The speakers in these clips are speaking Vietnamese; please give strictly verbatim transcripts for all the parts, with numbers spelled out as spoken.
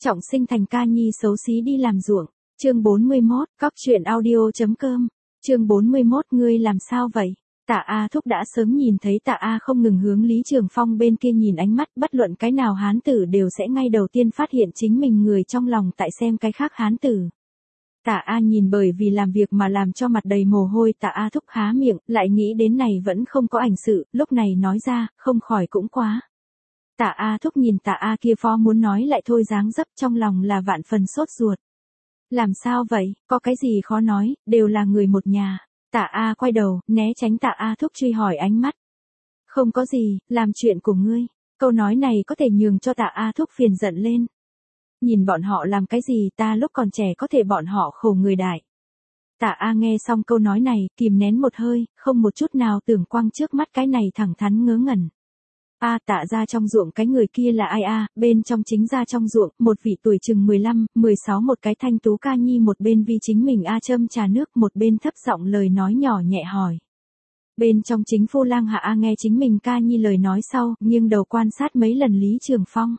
Trọng sinh thành ca nhi xấu xí đi làm ruộng. Chương bốn mươi mốt, cóc truyện audio.com. Chương bốn mươi mốt, ngươi làm sao vậy? Tạ A Thúc đã sớm nhìn thấy Tạ A không ngừng hướng Lý Trường Phong bên kia nhìn ánh mắt, bất luận cái nào hán tử đều sẽ ngay đầu tiên phát hiện chính mình người trong lòng tại xem cái khác hán tử. Tạ A nhìn bởi vì làm việc mà làm cho mặt đầy mồ hôi, Tạ A Thúc há miệng, lại nghĩ đến này vẫn không có ảnh sự, lúc này nói ra, không khỏi cũng quá. Tạ A Thúc nhìn Tạ A kia phó muốn nói lại thôi dáng dấp, trong lòng là vạn phần sốt ruột. Làm sao vậy, có cái gì khó nói, đều là người một nhà. Tạ A quay đầu, né tránh Tạ A Thúc truy hỏi ánh mắt. Không có gì, làm chuyện của ngươi. Câu nói này có thể nhường cho Tạ A Thúc phiền giận lên. Nhìn bọn họ làm cái gì, ta lúc còn trẻ có thể bọn họ khổ người đại. Tạ A nghe xong câu nói này, kìm nén một hơi, không một chút nào tưởng quang trước mắt cái này thẳng thắn ngớ ngẩn. A Tạ ra trong ruộng cái người kia là ai a? Bên trong chính ra trong ruộng, một vị tuổi chừng mười lăm, mười sáu một cái thanh tú ca nhi, một bên vì chính mình A châm trà nước, một bên thấp giọng lời nói nhỏ nhẹ hỏi. Bên trong chính phu lang hạ A nghe chính mình ca nhi lời nói sau, nghiêng đầu quan sát mấy lần Lý Trường Phong.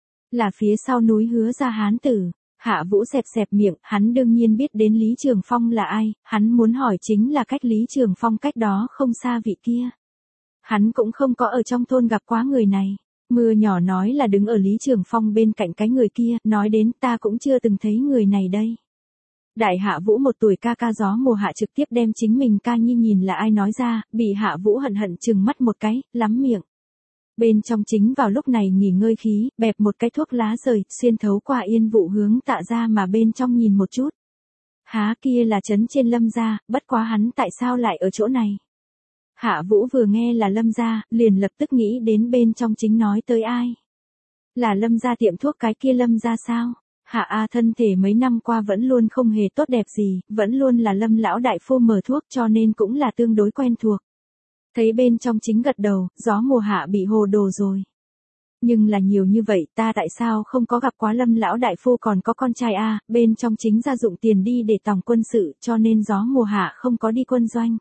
Là phía sau núi Hứa ra hán tử. Hạ Vũ xẹp xẹp miệng, hắn đương nhiên biết đến Lý Trường Phong là ai, hắn muốn hỏi chính là cách Lý Trường Phong cách đó không xa vị kia. Hắn cũng không có ở trong thôn gặp quá người này. Mưa nhỏ nói là đứng ở Lý Trường Phong bên cạnh cái người kia, nói đến ta cũng chưa từng thấy người này đây. Đại Hạ Vũ một tuổi ca ca gió mùa hạ trực tiếp đem chính mình ca nhi nhìn là ai nói ra, bị Hạ Vũ hận hận chừng mắt một cái, lắm miệng. Bên trong chính vào lúc này nghỉ ngơi khí, bẹp một cái thuốc lá rời, xuyên thấu qua Yên Vụ hướng Tạ ra mà bên trong nhìn một chút. Há kia là trấn trên Lâm gia, bất quá hắn tại sao lại ở chỗ này? Hạ Vũ vừa nghe là Lâm gia, liền lập tức nghĩ đến bên trong chính nói tới ai. Là Lâm gia tiệm thuốc cái kia Lâm gia sao? Hạ A thân thể mấy năm qua vẫn luôn không hề tốt đẹp gì, vẫn luôn là Lâm lão đại phu mở thuốc cho nên cũng là tương đối quen thuộc. Thấy bên trong chính gật đầu, gió mùa hạ bị hồ đồ rồi. Nhưng là nhiều như vậy ta tại sao không có gặp quá Lâm lão đại phu còn có con trai A, bên trong chính ra dụng tiền đi để tòng quân sự cho nên gió mùa hạ không có đi quân doanh.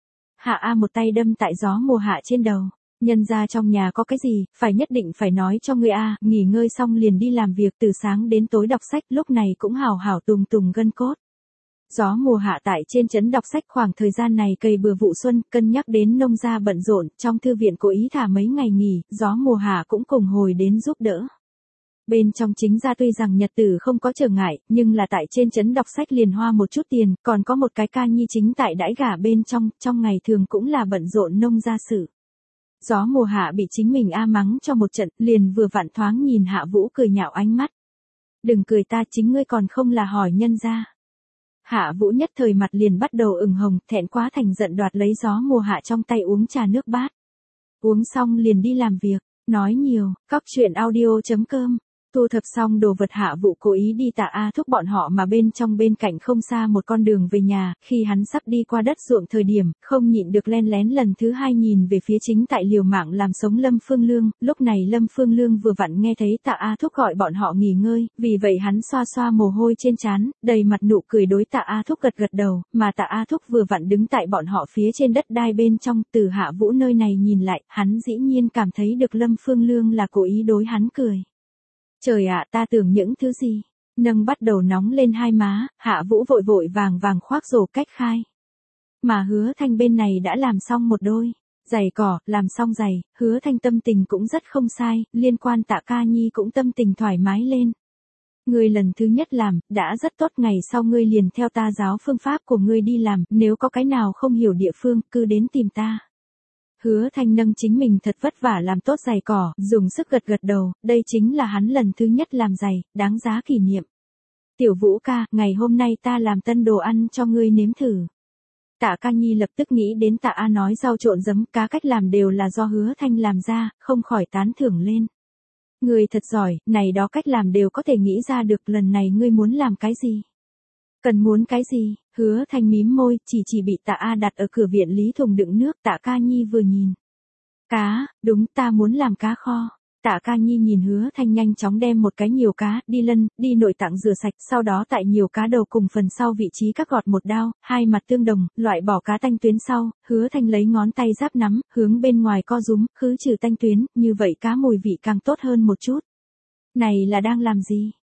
Hạ A một tay đâm tại gió mùa hạ trên đầu. Nhân ra trong nhà có cái gì, phải nhất định phải nói cho ngươi A, nghỉ ngơi xong liền đi làm việc từ sáng đến tối đọc sách, lúc này cũng hào hảo tùng tùng gân cốt. Gió mùa hạ tại trên trấn đọc sách khoảng thời gian này cây bừa vụ xuân, cân nhắc đến nông gia bận rộn, trong thư viện cố ý thả mấy ngày nghỉ, gió mùa hạ cũng cùng hồi đến giúp đỡ. Bên trong chính ra tuy rằng nhật tử không có trở ngại, nhưng là tại trên trấn đọc sách liền hoa một chút tiền, còn có một cái ca nhi chính tại đãi gả bên trong, trong ngày thường cũng là bận rộn nông gia sự. Gió mùa hạ bị chính mình a mắng cho một trận, liền vừa vặn thoáng nhìn Hạ Vũ cười nhạo ánh mắt. Đừng cười ta, chính ngươi còn không là hỏi nhân ra. Hạ Vũ nhất thời mặt liền bắt đầu ửng hồng, thẹn quá thành giận đoạt lấy gió mùa hạ trong tay uống trà nước bát. Uống xong liền đi làm việc, nói nhiều, cóc truyện audio.com. Thu thập xong đồ vật Hạ Vũ cố ý đi Tạ A Thúc bọn họ mà bên trong bên cạnh không xa một con đường về nhà, khi hắn sắp đi qua đất ruộng thời điểm, không nhịn được len lén lần thứ hai nhìn về phía chính tại liều mạng làm sống Lâm Phương Lương, lúc này Lâm Phương Lương vừa vặn nghe thấy Tạ A Thúc gọi bọn họ nghỉ ngơi, vì vậy hắn xoa xoa mồ hôi trên trán, đầy mặt nụ cười đối Tạ A Thúc gật gật đầu, mà Tạ A Thúc vừa vặn đứng tại bọn họ phía trên đất đai bên trong, từ Hạ Vũ nơi này nhìn lại, hắn dĩ nhiên cảm thấy được Lâm Phương Lương là cố ý đối hắn cười. Trời ạ, ta tưởng những thứ gì? Nâng bắt đầu nóng lên hai má, Hạ Vũ vội vội vàng vàng khoác rổ cách khai. Mà Hứa Thanh bên này đã làm xong một đôi giày cỏ, làm xong giày, Hứa Thanh tâm tình cũng rất không sai, liên quan Tạ ca nhi cũng tâm tình thoải mái lên. Ngươi lần thứ nhất làm, đã rất tốt, ngày sau ngươi liền theo ta giáo phương pháp của ngươi đi làm, nếu có cái nào không hiểu địa phương, cứ đến tìm ta. Hứa Thanh nâng chính mình thật vất vả làm tốt giày cỏ, dùng sức gật gật đầu, đây chính là hắn lần thứ nhất làm giày, đáng giá kỷ niệm. Tiểu Vũ ca, ngày hôm nay ta làm tân đồ ăn cho ngươi nếm thử. Tạ ca nhi lập tức nghĩ đến Tạ A nói rau trộn giấm cá cách làm đều là do Hứa Thanh làm ra, không khỏi tán thưởng lên. Ngươi thật giỏi, này đó cách làm đều có thể nghĩ ra được, lần này ngươi muốn làm cái gì? Cần muốn cái gì? Hứa Thanh mím môi, chỉ chỉ bị Tạ A đặt ở cửa viện lý thùng đựng nước, Tạ ca nhi vừa nhìn. Cá, đúng, ta muốn làm cá kho. Tạ ca nhi nhìn Hứa Thanh nhanh chóng đem một cái nhiều cá, đi lân, đi nội tạng rửa sạch, sau đó tại nhiều cá đầu cùng phần sau vị trí cắt gọt một đao, hai mặt tương đồng, loại bỏ cá tanh tuyến sau, Hứa Thanh lấy ngón tay giáp nắm, hướng bên ngoài co rúm, khứ trừ tanh tuyến, như vậy cá mùi vị càng tốt hơn một chút. Này là đang làm gì?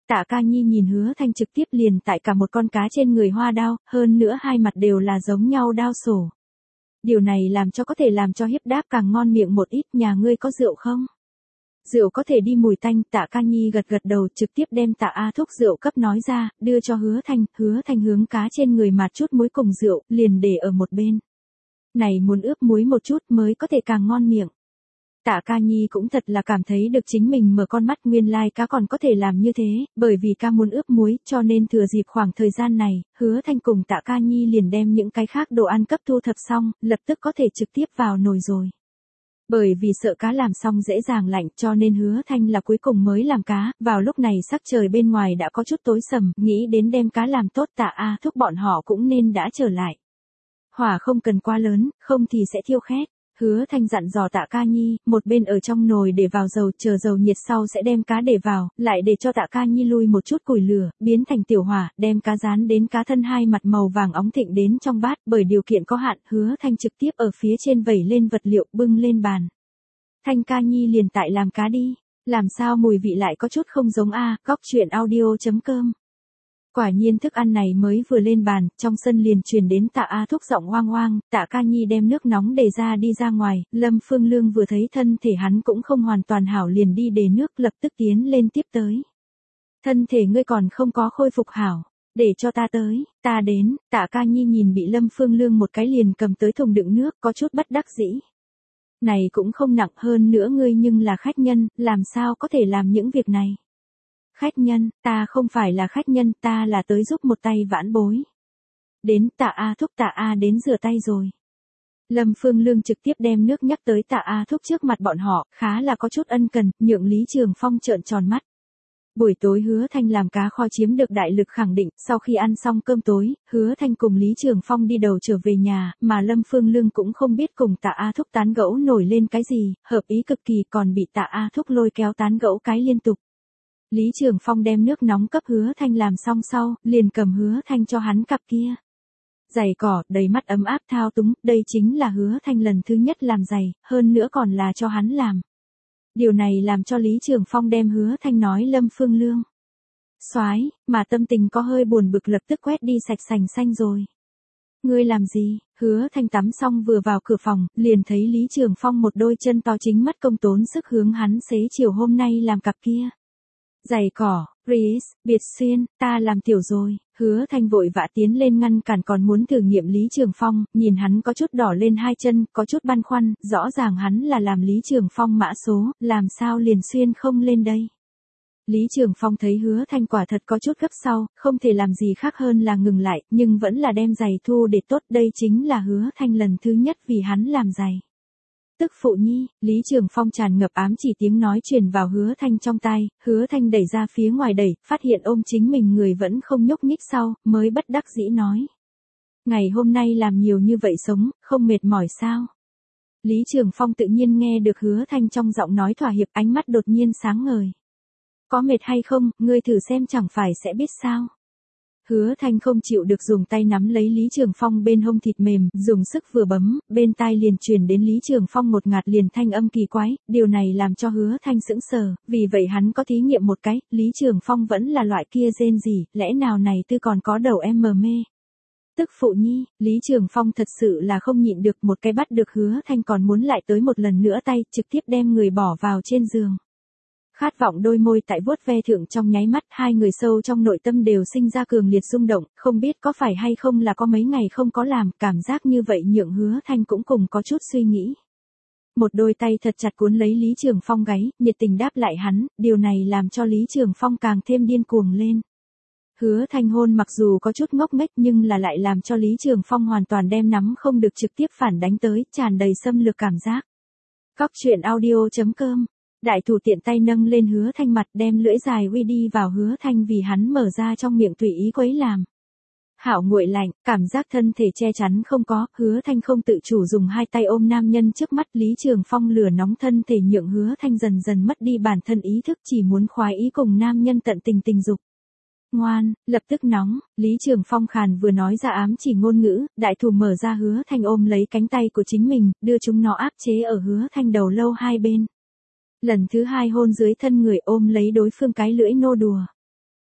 Tạ Ca Nhi nhìn Hứa Thanh trực tiếp liền tại cả một con cá trên người hoa đao, hơn nữa hai mặt đều là giống nhau đao sổ. Điều này làm cho có thể làm cho hiếp đáp càng ngon miệng một ít, nhà ngươi có rượu không? Rượu có thể đi mùi tanh, Tạ Ca Nhi gật gật đầu trực tiếp đem Tạ A Thúc rượu cấp nói ra, đưa cho Hứa Thanh, Hứa Thanh hướng cá trên người mạt chút muối cùng rượu, liền để ở một bên. Này muốn ướp muối một chút mới có thể càng ngon miệng. Tạ Ca Nhi cũng thật là cảm thấy được chính mình mở con mắt, nguyên lai cá còn có thể làm như thế, bởi vì ca muốn ướp muối, cho nên thừa dịp khoảng thời gian này, Hứa Thanh cùng Tạ Ca Nhi liền đem những cái khác đồ ăn cấp thu thập xong, lập tức có thể trực tiếp vào nồi rồi. Bởi vì sợ cá làm xong dễ dàng lạnh cho nên Hứa Thanh là cuối cùng mới làm cá, vào lúc này sắc trời bên ngoài đã có chút tối sầm, nghĩ đến đem cá làm tốt Tạ A Thúc bọn họ cũng nên đã trở lại. Hỏa không cần quá lớn, không thì sẽ thiêu khét. Hứa Thanh dặn dò Tạ Ca Nhi, một bên ở trong nồi để vào dầu, chờ dầu nhiệt sau sẽ đem cá để vào, lại để cho Tạ Ca Nhi lui một chút củi lửa, biến thành tiểu hỏa, đem cá rán đến cá thân hai mặt màu vàng óng thịnh đến trong bát, bởi điều kiện có hạn, Hứa Thanh trực tiếp ở phía trên vẩy lên vật liệu bưng lên bàn. Thanh Ca Nhi liền tại làm cá đi, làm sao mùi vị lại có chút không giống a, góc truyện audio chấm com. Quả nhiên thức ăn này mới vừa lên bàn, trong sân liền truyền đến Tạ A Thúc giọng oang oang, Tạ Ca Nhi đem nước nóng để ra đi ra ngoài, Lâm Phương Lương vừa thấy thân thể hắn cũng không hoàn toàn hảo liền đi để nước lập tức tiến lên tiếp tới. Thân thể ngươi còn không có khôi phục hảo, để cho ta tới, ta đến, Tạ Ca Nhi nhìn bị Lâm Phương Lương một cái liền cầm tới thùng đựng nước có chút bất đắc dĩ. Này cũng không nặng, hơn nữa ngươi nhưng là khách nhân, làm sao có thể làm những việc này. Khách nhân, ta không phải là khách nhân, ta là tới giúp một tay vãn bối. Đến, Tạ A Thúc, Tạ A đến rửa tay rồi. Lâm Phương Lương trực tiếp đem nước nhắc tới Tạ A Thúc trước mặt bọn họ, khá là có chút ân cần, nhượng Lý Trường Phong trợn tròn mắt. Buổi tối Hứa Thanh làm cá kho chiếm được đại lực khẳng định, sau khi ăn xong cơm tối, Hứa Thanh cùng Lý Trường Phong đi đầu trở về nhà, mà Lâm Phương Lương cũng không biết cùng Tạ A Thúc tán gẫu nổi lên cái gì, hợp ý cực kỳ, còn bị Tạ A Thúc lôi kéo tán gẫu cái liên tục. Lý Trường Phong đem nước nóng cấp Hứa Thanh làm xong sau, liền cầm Hứa Thanh cho hắn cặp kia. Giày cỏ, đầy mắt ấm áp thao túng, đây chính là Hứa Thanh lần thứ nhất làm giày, hơn nữa còn là cho hắn làm. Điều này làm cho Lý Trường Phong đem Hứa Thanh nói Lâm Phương Lương. Soái, mà tâm tình có hơi buồn bực lập tức quét đi sạch sành xanh rồi. Ngươi làm gì? Hứa Thanh tắm xong vừa vào cửa phòng, liền thấy Lý Trường Phong một đôi chân to chính mắt công tốn sức hướng hắn xế chiều hôm nay làm cặp kia. Giày cỏ, Chris, biệt xuyên, ta làm tiểu rồi, Hứa Thanh vội vã tiến lên ngăn cản còn muốn thử nghiệm Lý Trường Phong, nhìn hắn có chút đỏ lên hai chân, có chút băn khoăn, rõ ràng hắn là làm Lý Trường Phong mã số, làm sao liền xuyên không lên đây. Lý Trường Phong thấy Hứa Thanh quả thật có chút gấp sau, không thể làm gì khác hơn là ngừng lại, nhưng vẫn là đem giày thu để tốt, đây chính là Hứa Thanh lần thứ nhất vì hắn làm giày. Tức phụ nhi, Lý Trường Phong tràn ngập ám chỉ tiếng nói truyền vào Hứa Thanh trong tai, Hứa Thanh đẩy ra phía ngoài đẩy, phát hiện ôm chính mình người vẫn không nhúc nhích sau, mới bất đắc dĩ nói. Ngày hôm nay làm nhiều như vậy sống, không mệt mỏi sao? Lý Trường Phong tự nhiên nghe được Hứa Thanh trong giọng nói thỏa hiệp, ánh mắt đột nhiên sáng ngời. Có mệt hay không, ngươi thử xem chẳng phải sẽ biết sao? Hứa Thanh không chịu được dùng tay nắm lấy Lý Trường Phong bên hông thịt mềm, dùng sức vừa bấm, bên tai liền truyền đến Lý Trường Phong một ngạt liền thanh âm kỳ quái, điều này làm cho Hứa Thanh sững sờ, vì vậy hắn có thí nghiệm một cái, Lý Trường Phong vẫn là loại kia rên gì, lẽ nào này tư còn có đầu em mờ mê. Tức phụ nhi, Lý Trường Phong thật sự là không nhịn được một cái bắt được Hứa Thanh còn muốn lại tới một lần nữa tay, trực tiếp đem người bỏ vào trên giường. Khát vọng đôi môi tại vuốt ve thượng trong nháy mắt, hai người sâu trong nội tâm đều sinh ra cường liệt rung động, không biết có phải hay không là có mấy ngày không có làm, cảm giác như vậy nhượng Hứa Thanh cũng cùng có chút suy nghĩ. Một đôi tay thật chặt cuốn lấy Lý Trường Phong gáy, nhiệt tình đáp lại hắn, điều này làm cho Lý Trường Phong càng thêm điên cuồng lên. Hứa Thanh hôn mặc dù có chút ngốc nghếch nhưng là lại làm cho Lý Trường Phong hoàn toàn đem nắm không được trực tiếp phản đánh tới, tràn đầy xâm lược cảm giác. Góc truyện audio chấm com. Đại thủ tiện tay nâng lên Hứa Thanh mặt, đem lưỡi dài uy đi vào Hứa Thanh vì hắn mở ra trong miệng tùy ý quấy làm. Hảo nguội lạnh, cảm giác thân thể che chắn không có, Hứa Thanh không tự chủ dùng hai tay ôm nam nhân trước mắt, Lý Trường Phong lửa nóng thân thể nhượng Hứa Thanh dần dần mất đi bản thân ý thức, chỉ muốn khoái ý cùng nam nhân tận tình tình dục. Ngoan, lập tức nóng, Lý Trường Phong khàn vừa nói ra ám chỉ ngôn ngữ, đại thủ mở ra Hứa Thanh ôm lấy cánh tay của chính mình, đưa chúng nó áp chế ở Hứa Thanh đầu lâu hai bên. Lần thứ hai hôn dưới thân người ôm lấy đối phương cái lưỡi nô đùa.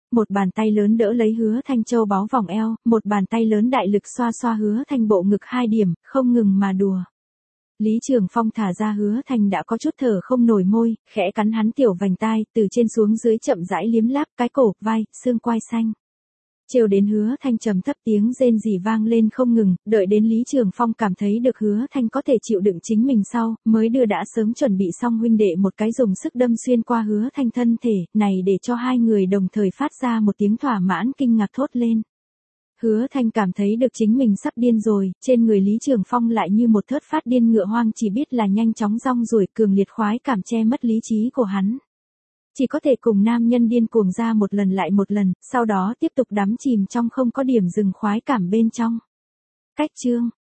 một bàn tay lớn đỡ lấy Hứa Thanh châu báu vòng eo, một bàn tay lớn đại lực xoa xoa Hứa Thanh bộ ngực hai điểm, không ngừng mà đùa. Lý Trường Phong thả ra Hứa Thanh đã có chút thở không nổi môi, khẽ cắn hắn tiểu vành tai, từ trên xuống dưới chậm rãi liếm láp cái cổ, vai, xương quai xanh. Trêu đến Hứa Thanh trầm thấp tiếng rên rỉ vang lên không ngừng, đợi đến Lý Trường Phong cảm thấy được Hứa Thanh có thể chịu đựng chính mình sau, mới đưa đã sớm chuẩn bị xong huynh đệ một cái dùng sức đâm xuyên qua Hứa Thanh thân thể, này để cho hai người đồng thời phát ra một tiếng thỏa mãn kinh ngạc thốt lên. Hứa Thanh cảm thấy được chính mình sắp điên rồi, trên người Lý Trường Phong lại như một thớt phát điên ngựa hoang chỉ biết là nhanh chóng rong ruổi, cường liệt khoái cảm che mất lý trí của hắn. Chỉ có thể cùng nam nhân điên cuồng ra một lần lại một lần, sau đó tiếp tục đắm chìm trong không có điểm dừng khoái cảm bên trong. Cách chương